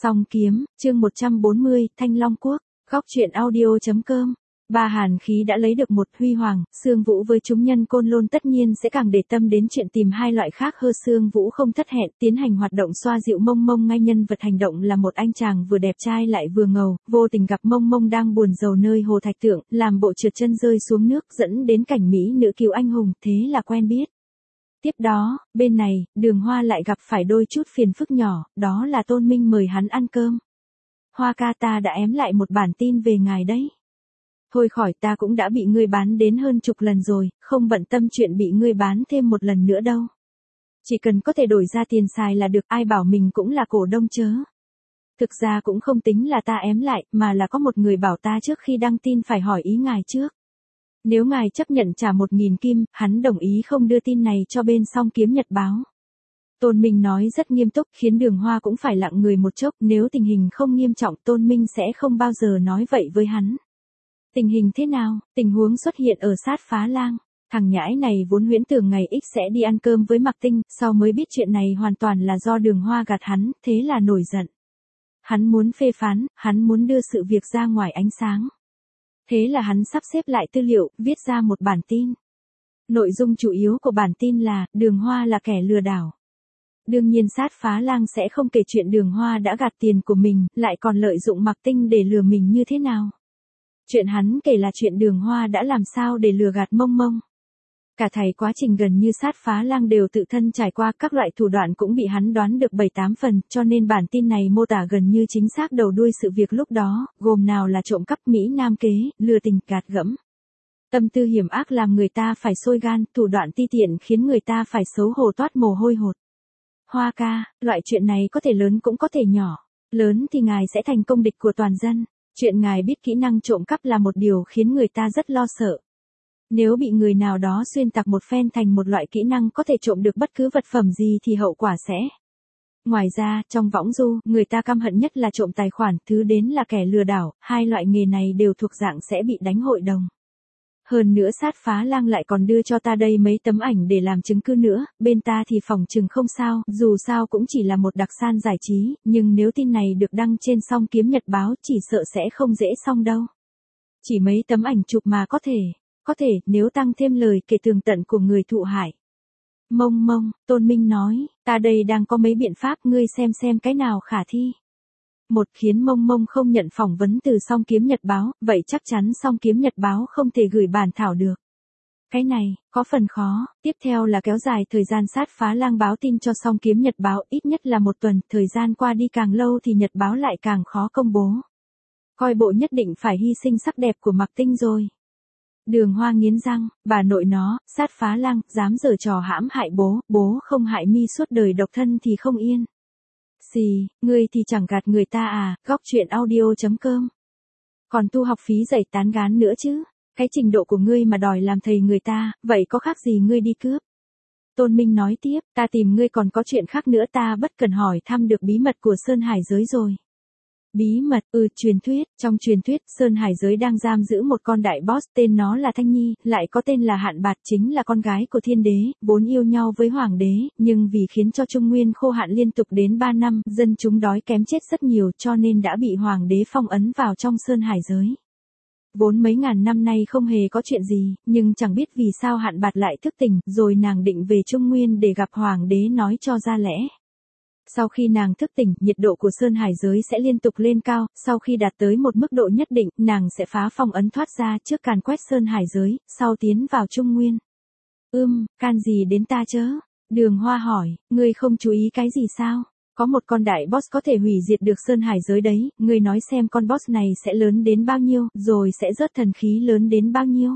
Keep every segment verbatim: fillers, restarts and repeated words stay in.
Song kiếm, chương một trăm bốn mươi, Thanh Long Quốc, góc truyện audio.com. Ba hàn khí đã lấy được một Huy Hoàng, Sương Vũ với chúng nhân Côn Lôn tất nhiên sẽ càng để tâm đến chuyện tìm hai loại khác hơ. Sương Vũ không thất hẹn, tiến hành hoạt động xoa dịu Mông Mông ngay nhân vật hành động là một anh chàng vừa đẹp trai lại vừa ngầu, vô tình gặp Mông Mông đang buồn rầu nơi hồ thạch tượng, làm bộ trượt chân rơi xuống nước dẫn đến cảnh mỹ nữ cứu anh hùng, thế là quen biết. Tiếp đó, bên này, Đường Hoa lại gặp phải đôi chút phiền phức nhỏ, đó là Tôn Minh mời hắn ăn cơm. Hoa ca, ta đã ém lại một bản tin về ngài đấy. Thôi khỏi, ta cũng đã bị ngươi bán đến hơn chục lần rồi, không bận tâm chuyện bị ngươi bán thêm một lần nữa đâu. Chỉ cần có thể đổi ra tiền xài là được, ai bảo mình cũng là cổ đông chớ. Thực ra cũng không tính là ta ém lại, mà là có một người bảo ta trước khi đăng tin phải hỏi ý ngài trước. Nếu ngài chấp nhận trả một nghìn kim, hắn đồng ý không đưa tin này cho bên Song Kiếm Nhật báo. Tôn Minh nói rất nghiêm túc, khiến Đường Hoa cũng phải lặng người một chốc, nếu tình hình không nghiêm trọng Tôn Minh sẽ không bao giờ nói vậy với hắn. Tình hình thế nào? Tình huống xuất hiện ở Sát Phá Lang. Thằng nhãi này vốn huyễn tưởng ngày X sẽ đi ăn cơm với Mạc Tinh, sau mới biết chuyện này hoàn toàn là do Đường Hoa gạt hắn, thế là nổi giận. Hắn muốn phê phán, hắn muốn đưa sự việc ra ngoài ánh sáng. Thế là hắn sắp xếp lại tư liệu, viết ra một bản tin. Nội dung chủ yếu của bản tin là, Đường Hoa là kẻ lừa đảo. Đương nhiên Sát Phá Lang sẽ không kể chuyện Đường Hoa đã gạt tiền của mình, lại còn lợi dụng Mạc Tinh để lừa mình như thế nào. Chuyện hắn kể là chuyện Đường Hoa đã làm sao để lừa gạt Mông Mông. Cả thảy quá trình gần như Sát Phá Lang đều tự thân trải qua, các loại thủ đoạn cũng bị hắn đoán được bảy tám phần, cho nên bản tin này mô tả gần như chính xác đầu đuôi sự việc lúc đó, gồm nào là trộm cắp, mỹ nam kế, lừa tình, gạt gẫm. Tâm tư hiểm ác làm người ta phải sôi gan, thủ đoạn ti tiện khiến người ta phải xấu hổ toát mồ hôi hột. Hoa ca, loại chuyện này có thể lớn cũng có thể nhỏ. Lớn thì ngài sẽ thành công địch của toàn dân. Chuyện ngài biết kỹ năng trộm cắp là một điều khiến người ta rất lo sợ. Nếu bị người nào đó xuyên tạc một phen thành một loại kỹ năng có thể trộm được bất cứ vật phẩm gì thì hậu quả sẽ. Ngoài ra, trong võng du, người ta căm hận nhất là trộm tài khoản, thứ đến là kẻ lừa đảo, hai loại nghề này đều thuộc dạng sẽ bị đánh hội đồng. Hơn nữa Sát Phá Lang lại còn đưa cho ta đây mấy tấm ảnh để làm chứng cứ nữa, bên ta thì phòng chừng không sao, dù sao cũng chỉ là một đặc san giải trí, nhưng nếu tin này được đăng trên Song Kiếm Nhật báo chỉ sợ sẽ không dễ xong đâu. Chỉ mấy tấm ảnh chụp mà có thể, có thể, nếu tăng thêm lời kể tường tận của người thụ hại. Mông Mông, Tôn Minh nói, ta đây đang có mấy biện pháp, ngươi xem xem cái nào khả thi. Một, khiến Mông Mông không nhận phỏng vấn từ Song Kiếm Nhật báo, vậy chắc chắn Song Kiếm Nhật báo không thể gửi bản thảo được. Cái này, có phần khó. Tiếp theo là kéo dài thời gian Sát Phá Lang báo tin cho Song Kiếm Nhật báo, ít nhất là một tuần, thời gian qua đi càng lâu thì Nhật báo lại càng khó công bố. Coi bộ nhất định phải hy sinh sắc đẹp của Mạc Tinh rồi. Đường Hoa nghiến răng, bà nội nó, Sát Phá Lang, dám giở trò hãm hại bố, bố không hại mi suốt đời độc thân thì không yên. Xì, ngươi thì chẳng gạt người ta à, góc truyện audio.com. Còn tu học phí dạy tán gán nữa chứ, cái trình độ của ngươi mà đòi làm thầy người ta, vậy có khác gì ngươi đi cướp. Tôn Minh nói tiếp, ta tìm ngươi còn có chuyện khác nữa, ta bất cần hỏi thăm được bí mật của Sơn Hải giới rồi. Bí mật, ừ, truyền thuyết, trong truyền thuyết, Sơn Hải giới đang giam giữ một con đại boss, tên nó là Thanh Nhi, lại có tên là Hạn Bạt, chính là con gái của thiên đế, vốn yêu nhau với hoàng đế, nhưng vì khiến cho Trung Nguyên khô hạn liên tục đến ba năm, dân chúng đói kém chết rất nhiều cho nên đã bị hoàng đế phong ấn vào trong Sơn Hải giới. Vốn mấy ngàn năm nay không hề có chuyện gì, nhưng chẳng biết vì sao Hạn Bạt lại thức tỉnh, rồi nàng định về Trung Nguyên để gặp hoàng đế nói cho ra lẽ. Sau khi nàng thức tỉnh, nhiệt độ của Sơn Hải giới sẽ liên tục lên cao, sau khi đạt tới một mức độ nhất định, nàng sẽ phá phong ấn thoát ra trước càn quét Sơn Hải giới, sau tiến vào Trung Nguyên. Ưm, can gì đến ta chớ? Đường Hoa hỏi, ngươi không chú ý cái gì sao? Có một con đại boss có thể hủy diệt được Sơn Hải giới đấy, ngươi nói xem con boss này sẽ lớn đến bao nhiêu, rồi sẽ rớt thần khí lớn đến bao nhiêu.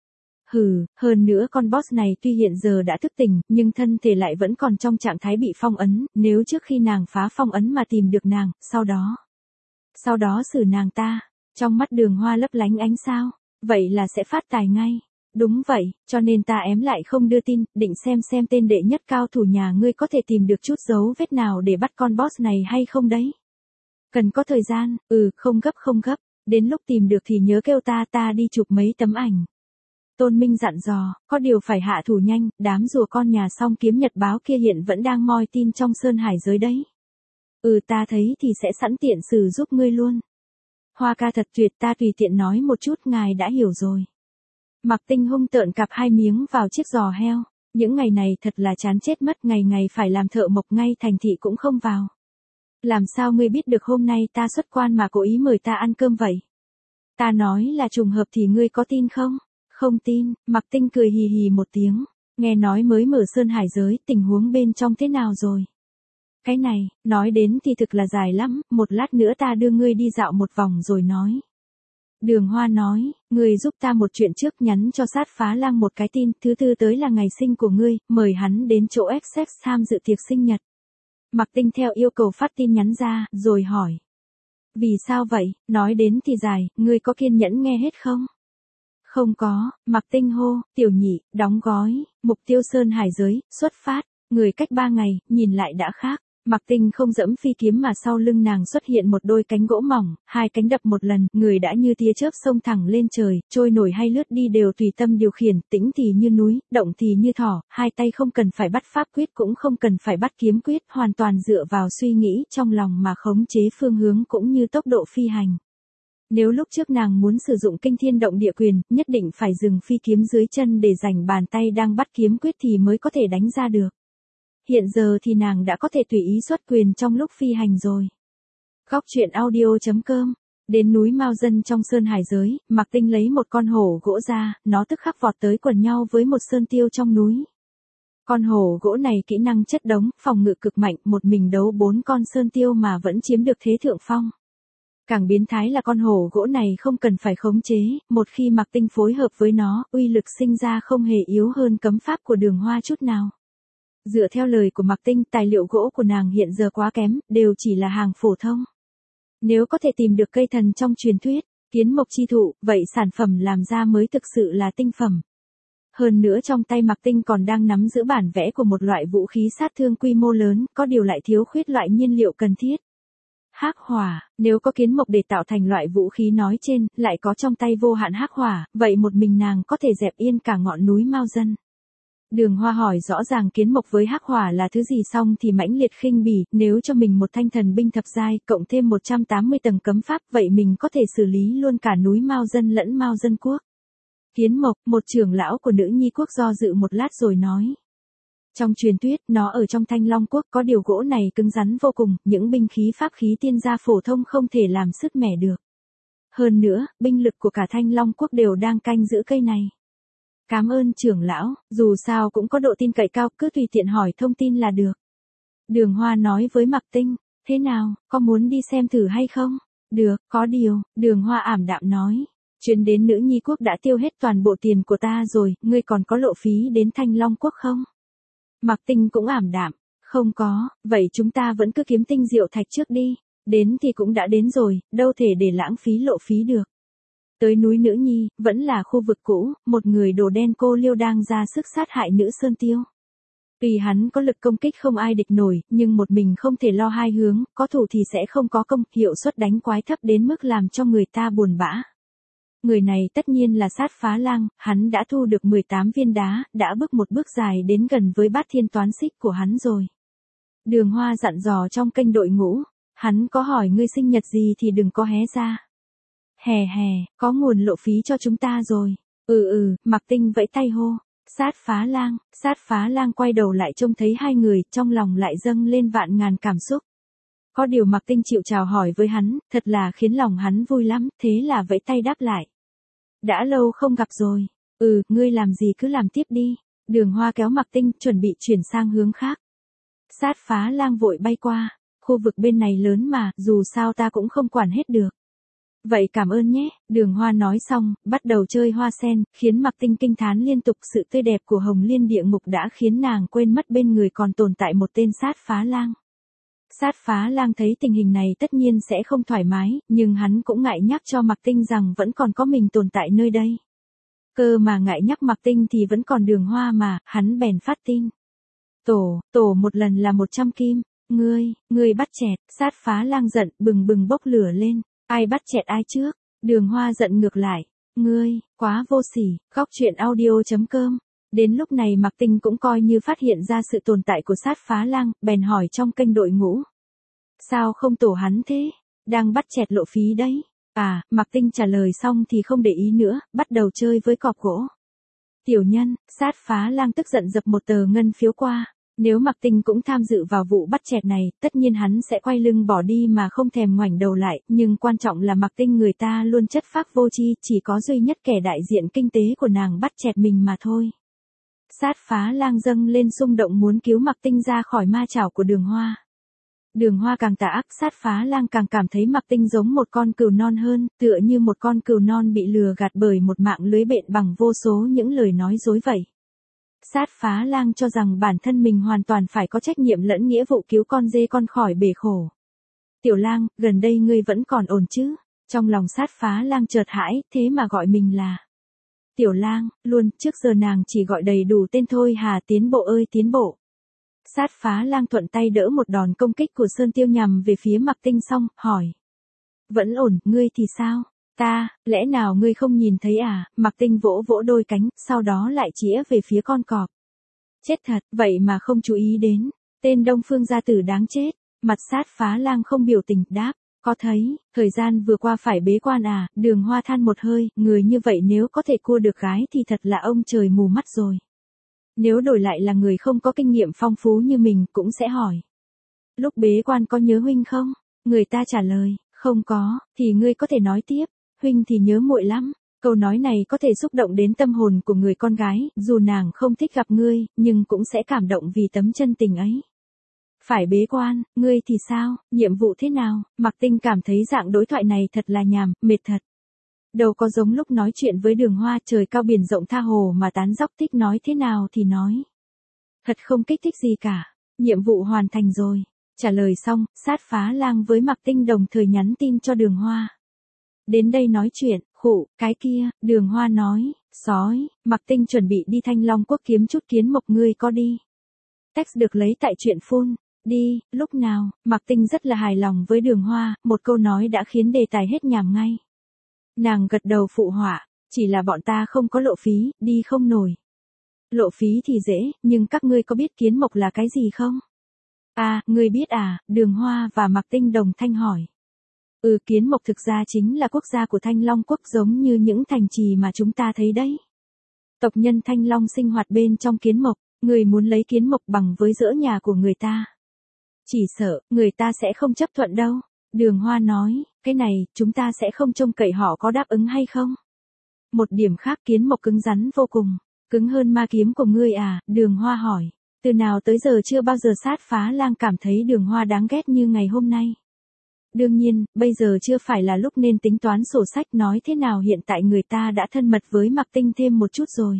Hừ, hơn nữa con boss này tuy hiện giờ đã thức tỉnh, nhưng thân thể lại vẫn còn trong trạng thái bị phong ấn, nếu trước khi nàng phá phong ấn mà tìm được nàng, sau đó. Sau đó xử nàng ta, trong mắt Đường Hoa lấp lánh ánh sao, vậy là sẽ phát tài ngay. Đúng vậy, cho nên ta ém lại không đưa tin, định xem xem tên đệ nhất cao thủ nhà ngươi có thể tìm được chút dấu vết nào để bắt con boss này hay không đấy. Cần có thời gian, ừ, không gấp không gấp, đến lúc tìm được thì nhớ kêu ta, ta đi chụp mấy tấm ảnh. Tôn Minh dặn dò, có điều phải hạ thủ nhanh, đám rùa con nhà Song Kiếm Nhật báo kia hiện vẫn đang moi tin trong Sơn Hải giới đấy. Ừ ta thấy thì sẽ sẵn tiện sử giúp ngươi luôn. Hoa ca thật tuyệt, ta tùy tiện nói một chút ngài đã hiểu rồi. Mạc Tinh hung tợn cặp hai miếng vào chiếc giò heo. Những ngày này thật là chán chết mất, ngày ngày phải làm thợ mộc ngay thành thị cũng không vào. Làm sao ngươi biết được hôm nay ta xuất quan mà cố ý mời ta ăn cơm vậy? Ta nói là trùng hợp thì ngươi có tin không? Không tin. Mạc Tinh cười hì hì một tiếng. Nghe nói mới mở Sơn Hải giới, tình huống bên trong thế nào rồi? Cái này, nói đến thì thực là dài lắm, một lát nữa ta đưa ngươi đi dạo một vòng rồi nói. Đường Hoa nói, ngươi giúp ta một chuyện trước, nhắn cho Sát Phá Lang một cái tin, thứ tư tới là ngày sinh của ngươi, mời hắn đến chỗ Essex tham dự tiệc sinh nhật. Mạc Tinh theo yêu cầu phát tin nhắn ra, rồi hỏi. Vì sao vậy, nói đến thì dài, ngươi có kiên nhẫn nghe hết không? Không có. Mạc Tinh hô, tiểu nhị, đóng gói, mục tiêu Sơn Hải giới, xuất phát, người cách ba ngày, nhìn lại đã khác. Mạc Tinh không dẫm phi kiếm mà sau lưng nàng xuất hiện một đôi cánh gỗ mỏng, hai cánh đập một lần, người đã như tia chớp xông thẳng lên trời, trôi nổi hay lướt đi đều tùy tâm điều khiển, tĩnh thì như núi, động thì như thỏ, hai tay không cần phải bắt pháp quyết cũng không cần phải bắt kiếm quyết, hoàn toàn dựa vào suy nghĩ trong lòng mà khống chế phương hướng cũng như tốc độ phi hành. Nếu lúc trước nàng muốn sử dụng kinh thiên động địa quyền, nhất định phải dừng phi kiếm dưới chân để dành bàn tay đang bắt kiếm quyết thì mới có thể đánh ra được. Hiện giờ thì nàng đã có thể tùy ý xuất quyền trong lúc phi hành rồi. Góc truyện audio chấm com. Đến núi Mao Dân trong Sơn Hải giới, Mạc Tinh lấy một con hổ gỗ ra, nó tức khắc vọt tới quần nhau với một sơn tiêu trong núi. Con hổ gỗ này kỹ năng chất đống, phòng ngự cực mạnh, một mình đấu bốn con sơn tiêu mà vẫn chiếm được thế thượng phong. Càng biến thái là con hổ gỗ này không cần phải khống chế, một khi Mạc Tinh phối hợp với nó, uy lực sinh ra không hề yếu hơn cấm pháp của Đường Hoa chút nào. Dựa theo lời của Mạc Tinh, tài liệu gỗ của nàng hiện giờ quá kém, đều chỉ là hàng phổ thông. Nếu có thể tìm được cây thần trong truyền thuyết, kiến mộc chi thụ, vậy sản phẩm làm ra mới thực sự là tinh phẩm. Hơn nữa trong tay Mạc Tinh còn đang nắm giữ bản vẽ của một loại vũ khí sát thương quy mô lớn, có điều lại thiếu khuyết loại nhiên liệu cần thiết. Hắc hỏa, nếu có kiến mộc để tạo thành loại vũ khí nói trên, lại có trong tay vô hạn hắc hỏa, vậy một mình nàng có thể dẹp yên cả ngọn núi Mao Dân. Đường Hoa hỏi rõ ràng kiến mộc với hắc hỏa là thứ gì xong thì mãnh liệt khinh bỉ, nếu cho mình một thanh thần binh thập giai, cộng thêm một trăm tám mươi tầng cấm pháp, vậy mình có thể xử lý luôn cả núi Mao Dân lẫn Mao Dân quốc. Kiến mộc, một trưởng lão của nữ nhi quốc do dự một lát rồi nói. Trong truyền thuyết, nó ở trong Thanh Long quốc, có điều gỗ này cứng rắn vô cùng, những binh khí pháp khí tiên gia phổ thông không thể làm sứt mẻ được. Hơn nữa, binh lực của cả Thanh Long quốc đều đang canh giữ cây này. Cảm ơn trưởng lão, dù sao cũng có độ tin cậy cao, cứ tùy tiện hỏi thông tin là được. Đường Hoa nói với Mạc Tinh, thế nào, có muốn đi xem thử hay không? Được, có điều, Đường Hoa ảm đạm nói. Chuyến đến nữ nhi quốc đã tiêu hết toàn bộ tiền của ta rồi, ngươi còn có lộ phí đến Thanh Long quốc không? Mạc Tinh cũng ảm đạm, không có, vậy chúng ta vẫn cứ kiếm tinh diệu thạch trước đi, đến thì cũng đã đến rồi, đâu thể để lãng phí lộ phí được. Tới núi Nữ Nhi, vẫn là khu vực cũ, một người đồ đen cô liêu đang ra sức sát hại nữ sơn tiêu. Tuy hắn có lực công kích không ai địch nổi, nhưng một mình không thể lo hai hướng, có thủ thì sẽ không có công, hiệu suất đánh quái thấp đến mức làm cho người ta buồn bã. Người này tất nhiên là Sát Phá Lang, hắn đã thu được mười tám viên đá, đã bước một bước dài đến gần với bát thiên toán xích của hắn rồi. Đường Hoa dặn dò trong kênh đội ngũ, hắn có hỏi ngươi sinh nhật gì thì đừng có hé ra. Hè hè, có nguồn lộ phí cho chúng ta rồi. Ừ ừ, Mạc Tinh vẫy tay hô. Sát Phá Lang, Sát Phá Lang quay đầu lại trông thấy hai người, trong lòng lại dâng lên vạn ngàn cảm xúc. Có điều Mạc Tinh chịu chào hỏi với hắn, thật là khiến lòng hắn vui lắm, thế là vẫy tay đáp lại. Đã lâu không gặp rồi. Ừ, ngươi làm gì cứ làm tiếp đi. Đường Hoa kéo Mạc Tinh, chuẩn bị chuyển sang hướng khác. Sát Phá Lang vội bay qua. Khu vực bên này lớn mà, dù sao ta cũng không quản hết được. Vậy cảm ơn nhé, Đường Hoa nói xong, bắt đầu chơi hoa sen, khiến Mạc Tinh kinh thán liên tục, sự tươi đẹp của Hồng Liên địa ngục đã khiến nàng quên mất bên người còn tồn tại một tên Sát Phá Lang. Sát Phá Lang thấy tình hình này tất nhiên sẽ không thoải mái, nhưng hắn cũng ngại nhắc cho Mạc Tinh rằng vẫn còn có mình tồn tại nơi đây. Cơ mà ngại nhắc Mạc Tinh thì vẫn còn Đường Hoa mà, hắn bèn phát tin. Tổ, tổ một lần là một trăm kim, ngươi, ngươi bắt chẹt, Sát Phá Lang giận, bừng bừng bốc lửa lên. Ai bắt chẹt ai trước? Đường Hoa giận ngược lại. Ngươi, quá vô sỉ. Góc truyện audio chấm com. Đến lúc này Mạc Tinh cũng coi như phát hiện ra sự tồn tại của Sát Phá Lang, bèn hỏi trong kênh đội ngũ. Sao không tổ hắn thế? Đang bắt chẹt lộ phí đấy. À, Mạc Tinh trả lời xong thì không để ý nữa, bắt đầu chơi với cọp gỗ. Tiểu nhân, Sát Phá Lang tức giận dập một tờ ngân phiếu qua. Nếu Mạc Tinh cũng tham dự vào vụ bắt chẹt này, tất nhiên hắn sẽ quay lưng bỏ đi mà không thèm ngoảnh đầu lại, nhưng quan trọng là Mạc Tinh người ta luôn chất phác vô tri, chỉ có duy nhất kẻ đại diện kinh tế của nàng bắt chẹt mình mà thôi. Sát Phá Lang dâng lên xung động muốn cứu Mạc Tinh ra khỏi ma chảo của Đường Hoa. Đường Hoa càng tà ác, Sát Phá Lang càng cảm thấy Mạc Tinh giống một con cừu non hơn, tựa như một con cừu non bị lừa gạt bởi một mạng lưới bện bằng vô số những lời nói dối vậy. Sát Phá Lang cho rằng bản thân mình hoàn toàn phải có trách nhiệm lẫn nghĩa vụ cứu con dê con khỏi bể khổ. Tiểu Lang, gần đây ngươi vẫn còn ổn chứ? Trong lòng Sát Phá Lang chợt hãi, thế mà gọi mình là Tiểu Lang, luôn, trước giờ nàng chỉ gọi đầy đủ tên thôi hà, tiến bộ ơi tiến bộ. Sát Phá Lang thuận tay đỡ một đòn công kích của Sơn Tiêu nhằm về phía Mạc Tinh xong, hỏi. Vẫn ổn, ngươi thì sao? Ta, lẽ nào ngươi không nhìn thấy à? Mạc Tinh vỗ vỗ đôi cánh, sau đó lại chĩa về phía con cọp. Chết thật, vậy mà không chú ý đến. Tên Đông Phương gia tử đáng chết. Mặt Sát Phá Lang không biểu tình, đáp. Có thấy, thời gian vừa qua phải bế quan à? Đường Hoa than một hơi, người như vậy nếu có thể cua được gái thì thật là ông trời mù mắt rồi. Nếu đổi lại là người không có kinh nghiệm phong phú như mình cũng sẽ hỏi. Lúc bế quan có nhớ huynh không? Người ta trả lời, không có, thì ngươi có thể nói tiếp, huynh thì nhớ muội lắm. Câu nói này có thể xúc động đến tâm hồn của người con gái, dù nàng không thích gặp ngươi, nhưng cũng sẽ cảm động vì tấm chân tình ấy. Phải bế quan, ngươi thì sao, nhiệm vụ thế nào? Mạc Tinh cảm thấy dạng đối thoại này thật là nhàm, mệt thật. Đâu có giống lúc nói chuyện với Đường Hoa trời cao biển rộng tha hồ mà tán dóc thích nói thế nào thì nói. Thật không kích thích gì cả, nhiệm vụ hoàn thành rồi. Trả lời xong, Sát Phá Lang với Mạc Tinh đồng thời nhắn tin cho Đường Hoa. Đến đây nói chuyện, khụ, cái kia, Đường Hoa nói, sói, Mạc Tinh chuẩn bị đi Thanh Long Quốc kiếm chút kiến mộc, ngươi có đi. Text được lấy tại truyện phun. Đi, lúc nào? Mạc Tinh rất là hài lòng với Đường Hoa, một câu nói đã khiến đề tài hết nhàm ngay. Nàng gật đầu phụ họa, chỉ là bọn ta không có lộ phí, đi không nổi. Lộ phí thì dễ, nhưng các ngươi có biết kiến mộc là cái gì không? À, ngươi biết à? Đường Hoa và Mạc Tinh đồng thanh hỏi. Ừ, kiến mộc thực ra chính là quốc gia của Thanh Long Quốc, giống như những thành trì mà chúng ta thấy đấy. Tộc nhân Thanh Long sinh hoạt bên trong kiến mộc, người muốn lấy kiến mộc bằng với dỡ nhà của người ta. Chỉ sợ, người ta sẽ không chấp thuận đâu. Đường Hoa nói, cái này, chúng ta sẽ không trông cậy họ có đáp ứng hay không. Một điểm khác, kiến mộc cứng rắn vô cùng. Cứng hơn ma kiếm của ngươi à? Đường Hoa hỏi. Từ nào tới giờ chưa bao giờ Sát Phá Lang cảm thấy Đường Hoa đáng ghét như ngày hôm nay. Đương nhiên, bây giờ chưa phải là lúc nên tính toán sổ sách, nói thế nào hiện tại người ta đã thân mật với Mạc Tinh thêm một chút rồi.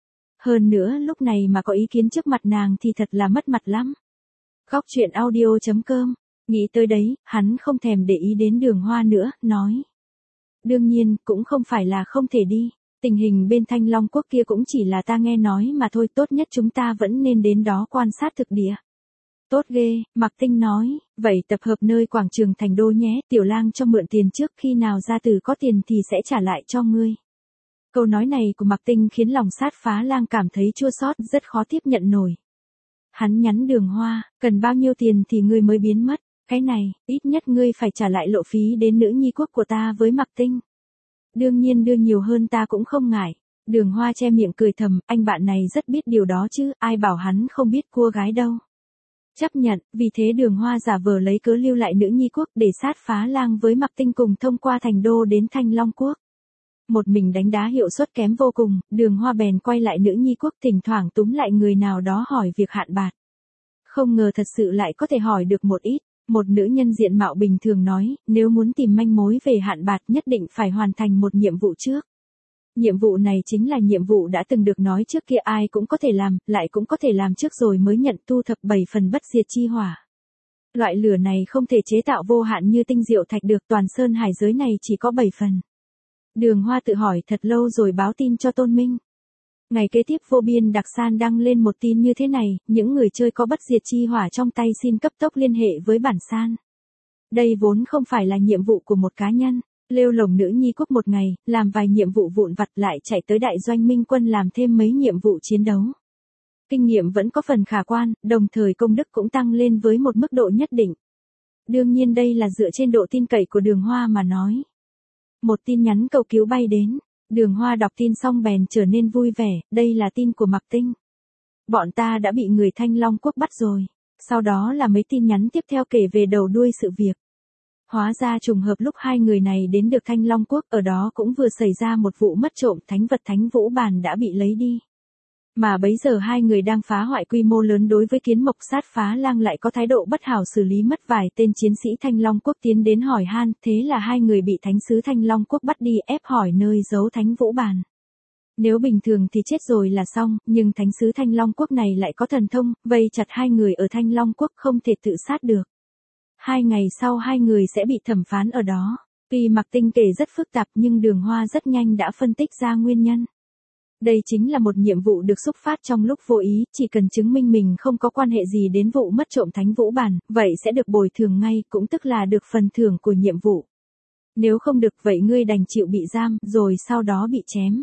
Hơn nữa lúc này mà có ý kiến trước mặt nàng thì thật là mất mặt lắm. Góc truyện audio chấm com. Nghĩ tới đấy, hắn không thèm để ý đến Đường Hoa nữa, nói. Đương nhiên, cũng không phải là không thể đi. Tình hình bên Thanh Long Quốc kia cũng chỉ là ta nghe nói mà thôi, tốt nhất chúng ta vẫn nên đến đó quan sát thực địa. Tốt ghê, Mạc Tinh nói, vậy tập hợp nơi quảng trường Thành Đô nhé, Tiểu Lang cho mượn tiền trước, khi nào gia tử có tiền thì sẽ trả lại cho ngươi. Câu nói này của Mạc Tinh khiến lòng Sát Phá Lang cảm thấy chua xót, rất khó tiếp nhận nổi. Hắn nhắn Đường Hoa, cần bao nhiêu tiền thì ngươi mới biến mất, cái này, ít nhất ngươi phải trả lại lộ phí đến nữ nhi quốc của ta với Mạc Tinh. Đương nhiên đưa nhiều hơn ta cũng không ngại. Đường Hoa che miệng cười thầm, anh bạn này rất biết điều đó chứ, ai bảo hắn không biết cua gái đâu. Chấp nhận, vì thế Đường Hoa giả vờ lấy cớ lưu lại nữ nhi quốc để Sát Phá Lang với Mạc Tinh cùng thông qua Thành Đô đến Thanh Long Quốc. Một mình đánh đá hiệu suất kém vô cùng, Đường Hoa bèn quay lại nữ nhi quốc, thỉnh thoảng túm lại người nào đó hỏi việc hạn bạc. Không ngờ thật sự lại có thể hỏi được một ít. Một nữ nhân diện mạo bình thường nói, nếu muốn tìm manh mối về hạn bạc nhất định phải hoàn thành một nhiệm vụ trước. Nhiệm vụ này chính là nhiệm vụ đã từng được nói trước kia, ai cũng có thể làm, lại cũng có thể làm trước rồi mới nhận, thu thập bảy phần bất diệt chi hỏa. Loại lửa này không thể chế tạo vô hạn như tinh diệu thạch được, toàn sơn hải giới này chỉ có bảy phần. Đường Hoa tự hỏi thật lâu rồi báo tin cho Tôn Minh. Ngày kế tiếp Vô Biên Đặc San đăng lên một tin như thế này, những người chơi có bất diệt chi hỏa trong tay xin cấp tốc liên hệ với bản san. Đây vốn không phải là nhiệm vụ của một cá nhân, lêu lổng nữ nhi quốc một ngày, làm vài nhiệm vụ vụn vặt lại chạy tới đại doanh Minh Quân làm thêm mấy nhiệm vụ chiến đấu. Kinh nghiệm vẫn có phần khả quan, đồng thời công đức cũng tăng lên với một mức độ nhất định. đương nhiên đây là dựa trên độ tin cậy của Đường Hoa mà nói. Một tin nhắn cầu cứu bay đến, Đường Hoa đọc tin xong bèn trở nên vui vẻ, đây là tin của Mạc Tinh. Bọn ta đã bị người Thanh Long Quốc bắt rồi. Sau đó là mấy tin nhắn tiếp theo kể về đầu đuôi sự việc. Hóa ra trùng hợp lúc hai người này đến được Thanh Long Quốc, ở đó cũng vừa xảy ra một vụ mất trộm thánh vật Thánh Vũ Bàn đã bị lấy đi. Mà bấy giờ hai người đang phá hoại quy mô lớn đối với Kiến Mộc Sát Phá Lang lại có thái độ bất hảo xử lý mất vài tên chiến sĩ Thanh Long Quốc tiến đến hỏi han, thế là hai người bị Thánh sứ Thanh Long Quốc bắt đi ép hỏi nơi giấu Thánh Vũ Bàn. Nếu bình thường thì chết rồi là xong, nhưng Thánh sứ Thanh Long Quốc này lại có thần thông, vây chặt hai người ở Thanh Long Quốc không thể tự sát được. Hai ngày sau hai người sẽ bị thẩm phán ở đó. Tuy Mạc Tinh kể rất phức tạp nhưng Đường Hoa rất nhanh đã phân tích ra nguyên nhân. Đây chính là một nhiệm vụ được xúc phát trong lúc vô ý, chỉ cần chứng minh mình không có quan hệ gì đến vụ mất trộm Thánh Vũ Bàn, vậy sẽ được bồi thường ngay, cũng tức là được phần thưởng của nhiệm vụ. Nếu không được vậy ngươi đành chịu bị giam, rồi sau đó bị chém.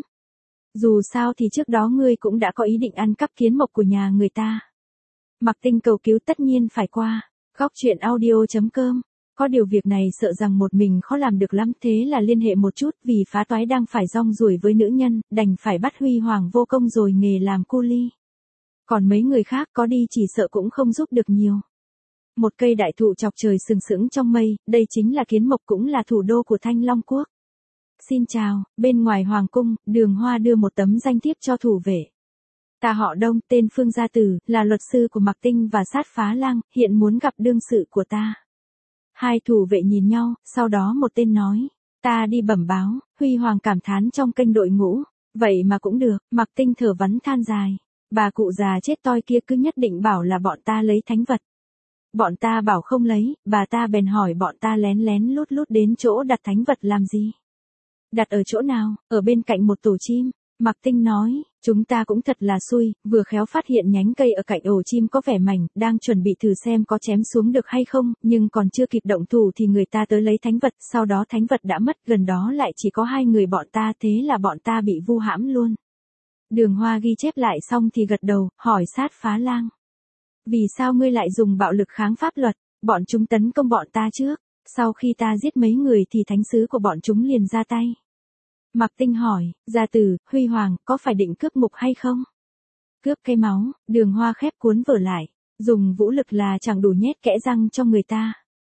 Dù sao thì trước đó ngươi cũng đã có ý định ăn cắp kiến mộc của nhà người ta. Mạc Tinh cầu cứu tất nhiên phải qua. Góc truyện audio chấm com. Có điều việc này sợ rằng một mình khó làm được lắm, thế là liên hệ một chút, vì phá toái đang phải rong ruổi với nữ nhân, đành phải bắt Huy Hoàng vô công rồi nghề làm cu ly. Còn mấy người khác có đi chỉ sợ cũng không giúp được nhiều. Một cây đại thụ chọc trời sừng sững trong mây, đây chính là Kiến Mộc, cũng là thủ đô của Thanh Long Quốc. Xin chào, bên ngoài hoàng cung, Đường Hoa đưa một tấm danh thiếp cho thủ vệ. Ta họ Đông, tên Phương Gia Tử, là luật sư của Mạc Tinh và Sát Phá Lang, hiện muốn gặp đương sự của ta. Hai thủ vệ nhìn nhau, sau đó một tên nói, ta đi bẩm báo. Huy Hoàng cảm thán trong kênh đội ngũ, vậy mà cũng được. Mạc Tinh thở vắn than dài, bà cụ già chết toi kia cứ nhất định bảo là bọn ta lấy thánh vật. Bọn ta bảo không lấy, bà ta bèn hỏi bọn ta lén lén lút lút đến chỗ đặt thánh vật làm gì. Đặt ở chỗ nào? Ở bên cạnh một tổ chim. Mạc Tinh nói, chúng ta cũng thật là xui, vừa khéo phát hiện nhánh cây ở cạnh ổ chim có vẻ mảnh, đang chuẩn bị thử xem có chém xuống được hay không, nhưng còn chưa kịp động thủ thì người ta tới lấy thánh vật, sau đó thánh vật đã mất, gần đó lại chỉ có hai người bọn ta, thế là bọn ta bị vu hãm luôn. Đường Hoa ghi chép lại xong thì gật đầu, hỏi Sát Phá Lang. Vì sao ngươi lại dùng bạo lực kháng pháp luật? Bọn chúng tấn công bọn ta trước, sau khi ta giết mấy người thì thánh sứ của bọn chúng liền ra tay. Mạc Tinh hỏi, Gia Tử, Huy Hoàng, có phải định cướp mục hay không? Cướp cây máu. Đường Hoa khép cuốn vở lại, dùng vũ lực là chẳng đủ nhét kẽ răng cho người ta.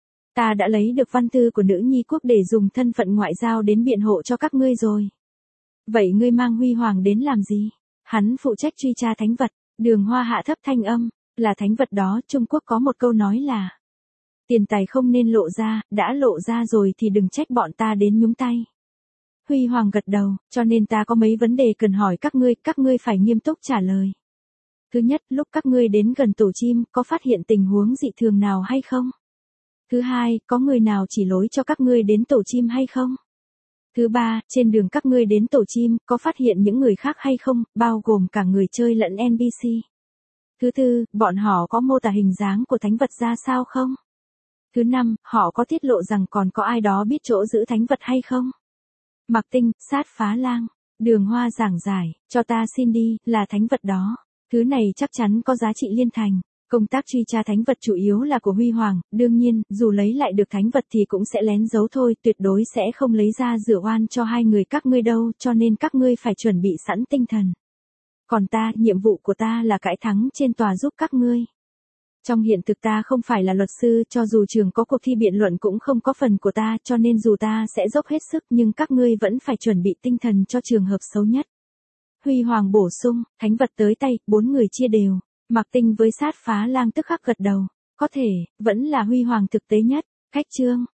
Ta đã lấy được văn thư của nữ nhi quốc để dùng thân phận ngoại giao đến biện hộ cho các ngươi rồi. Vậy ngươi mang Huy Hoàng đến làm gì? Hắn phụ trách truy tra thánh vật. Đường Hoa hạ thấp thanh âm, là thánh vật đó. Trung Quốc có một câu nói là, tiền tài không nên lộ ra, đã lộ ra rồi thì đừng trách bọn ta đến nhúng tay. Huy Hoàng gật đầu, cho nên ta có mấy vấn đề cần hỏi các ngươi, các ngươi phải nghiêm túc trả lời. Thứ nhất, lúc các ngươi đến gần tổ chim, có phát hiện tình huống dị thường nào hay không? Thứ hai, có người nào chỉ lối cho các ngươi đến tổ chim hay không? Thứ ba, trên đường các ngươi đến tổ chim, có phát hiện những người khác hay không, bao gồm cả người chơi lẫn en pê xê? Thứ tư, bọn họ có mô tả hình dáng của thánh vật ra sao không? Thứ năm, họ có tiết lộ rằng còn có ai đó biết chỗ giữ thánh vật hay không? Mạc Tinh, Sát Phá Lang. Đường Hoa giảng giải, cho ta xin đi, là thánh vật đó. Thứ này chắc chắn có giá trị liên thành. Công tác truy tra thánh vật chủ yếu là của Huy Hoàng, đương nhiên, dù lấy lại được thánh vật thì cũng sẽ lén giấu thôi, tuyệt đối sẽ không lấy ra rửa oan cho hai người các ngươi đâu, cho nên các ngươi phải chuẩn bị sẵn tinh thần. Còn ta, nhiệm vụ của ta là cãi thắng trên tòa giúp các ngươi. Trong hiện thực ta không phải là luật sư, cho dù trường có cuộc thi biện luận cũng không có phần của ta, cho nên dù ta sẽ dốc hết sức nhưng các ngươi vẫn phải chuẩn bị tinh thần cho trường hợp xấu nhất. Huy Hoàng bổ sung, thánh vật tới tay, bốn người chia đều. Mạc Tinh với Sát Phá Lang tức khắc gật đầu. Có thể, vẫn là Huy Hoàng thực tế nhất. Cách chương.